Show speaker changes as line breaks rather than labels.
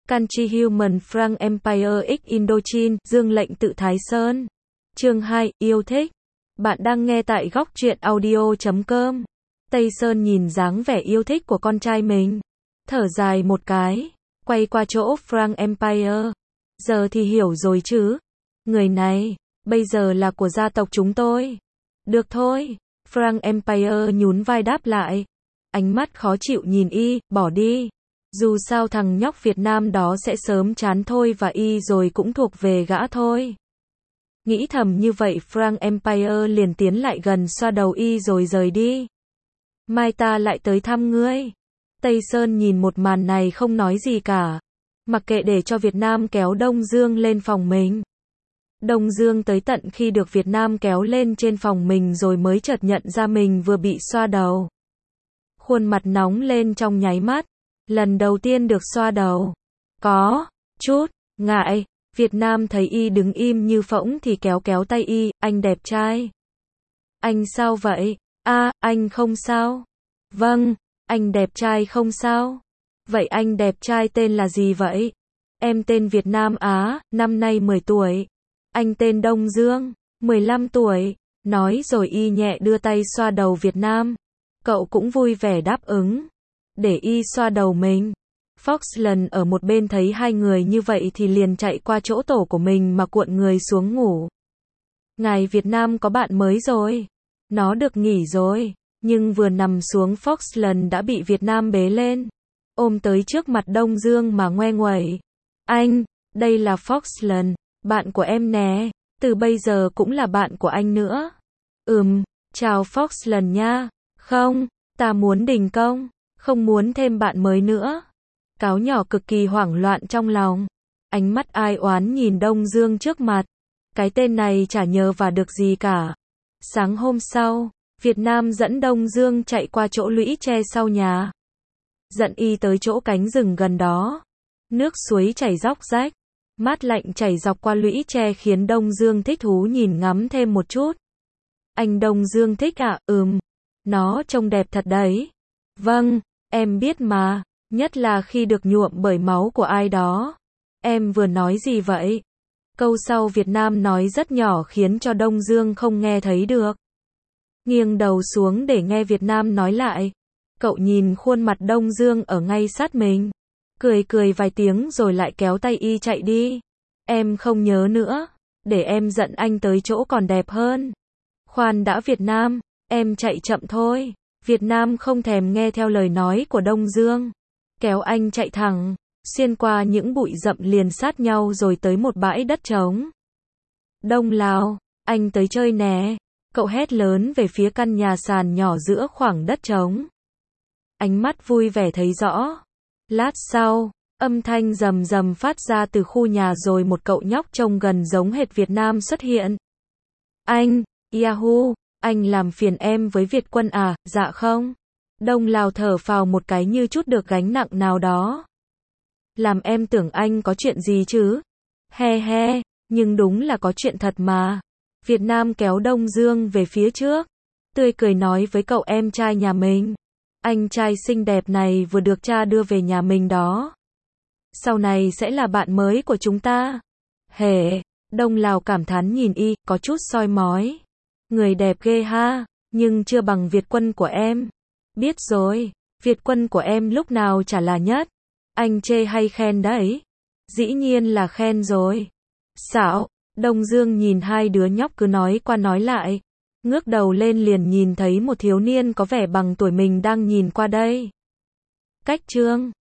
Country Human Frank Empire X Indochine, Dương lệnh tự Thái Sơn. Chương 2, yêu thích. Bạn đang nghe tại góc truyện audio.com. Tây Sơn nhìn dáng vẻ yêu thích của con trai mình. Thở dài một cái, quay qua chỗ Frank Empire. Giờ thì hiểu rồi chứ. Người này, bây giờ là của gia tộc chúng tôi. Được thôi. Frank Empire nhún vai đáp lại. Ánh mắt khó chịu nhìn y, bỏ đi. Dù sao thằng nhóc Việt Nam đó sẽ sớm chán thôi và y rồi cũng thuộc về gã thôi. Nghĩ thầm như vậy Frank Empire liền tiến lại gần xoa đầu y rồi rời đi. Mai ta lại tới thăm ngươi. Tây Sơn nhìn một màn này không nói gì cả. Mặc kệ để cho Việt Nam kéo Đông Dương lên phòng mình. Đông Dương tới tận khi được Việt Nam kéo lên trên phòng mình rồi mới chợt nhận ra mình vừa bị xoa đầu. Khuôn mặt nóng lên trong nháy mắt. Lần đầu tiên được xoa đầu. Có chút ngại. Việt Nam thấy y đứng im như phỗng thì kéo kéo tay y. Anh đẹp trai. Anh sao vậy? Anh không sao. Vâng, anh đẹp trai không sao. Vậy anh đẹp trai tên là gì vậy? Em tên Việt Nam Á, năm nay 10 tuổi. Anh tên Đông Dương, 15 tuổi. Nói rồi y nhẹ đưa tay xoa đầu Việt Nam. Cậu cũng vui vẻ đáp ứng. Để y xoa đầu mình. Foxland ở một bên thấy hai người như vậy thì liền chạy qua chỗ tổ của mình mà cuộn người xuống ngủ. Ngài Việt Nam có bạn mới rồi. Nó được nghỉ rồi. Nhưng vừa nằm xuống Foxland đã bị Việt Nam bế lên. Ôm tới trước mặt Đông Dương mà ngoe nguẩy. Anh, đây là Foxland, bạn của em nè. Từ bây giờ cũng là bạn của anh nữa. Chào Foxland nha. Không, ta muốn đình công. Không muốn thêm bạn mới nữa. Cáo nhỏ cực kỳ hoảng loạn trong lòng. Ánh mắt ai oán nhìn Đông Dương trước mặt. Cái tên này chả nhờ và được gì cả. Sáng hôm sau, Việt Nam dẫn Đông Dương chạy qua chỗ lũy tre sau nhà. Dẫn y tới chỗ cánh rừng gần đó. Nước suối chảy róc rách. Mát lạnh chảy dọc qua lũy tre khiến Đông Dương thích thú nhìn ngắm thêm một chút. Anh Đông Dương thích à? Nó trông đẹp thật đấy. Vâng, em biết mà. Nhất là khi được nhuộm bởi máu của ai đó. Em vừa nói gì vậy? Câu sau Việt Nam nói rất nhỏ khiến cho Đông Dương không nghe thấy được. Nghiêng đầu xuống để nghe Việt Nam nói lại. Cậu nhìn khuôn mặt Đông Dương ở ngay sát mình. Cười vài tiếng rồi lại kéo tay y chạy đi. Em không nhớ nữa. Để em dẫn anh tới chỗ còn đẹp hơn. Khoan đã Việt Nam, em chạy chậm thôi. Việt Nam không thèm nghe theo lời nói của Đông Dương. Kéo anh chạy thẳng, xuyên qua những bụi rậm liền sát nhau rồi tới một bãi đất trống. Đông Lào, anh tới chơi nè. Cậu hét lớn về phía căn nhà sàn nhỏ giữa khoảng đất trống. Ánh mắt vui vẻ thấy rõ. Lát sau, âm thanh rầm rầm phát ra từ khu nhà rồi một cậu nhóc trông gần giống hệt Việt Nam xuất hiện. Anh, Yahoo, anh làm phiền em với Việt Quân à? Dạ không. Đông Lào thở phào một cái như chút được gánh nặng nào đó. Làm em tưởng anh có chuyện gì chứ? He, nhưng đúng là có chuyện thật mà. Việt Nam kéo Đông Dương về phía trước. Tươi cười nói với cậu em trai nhà mình. Anh trai xinh đẹp này vừa được cha đưa về nhà mình đó. Sau này sẽ là bạn mới của chúng ta. Đông Lào cảm thán nhìn y, có chút soi mói. Người đẹp ghê ha, nhưng chưa bằng Việt Quân của em. Biết rồi, Việt Quân của em lúc nào chả là nhất. Anh chê hay khen đấy? Dĩ nhiên là khen rồi. Xạo, Đông Dương nhìn hai đứa nhóc cứ nói qua nói lại. Ngước đầu lên liền nhìn thấy một thiếu niên có vẻ bằng tuổi mình đang nhìn qua đây. Cách chương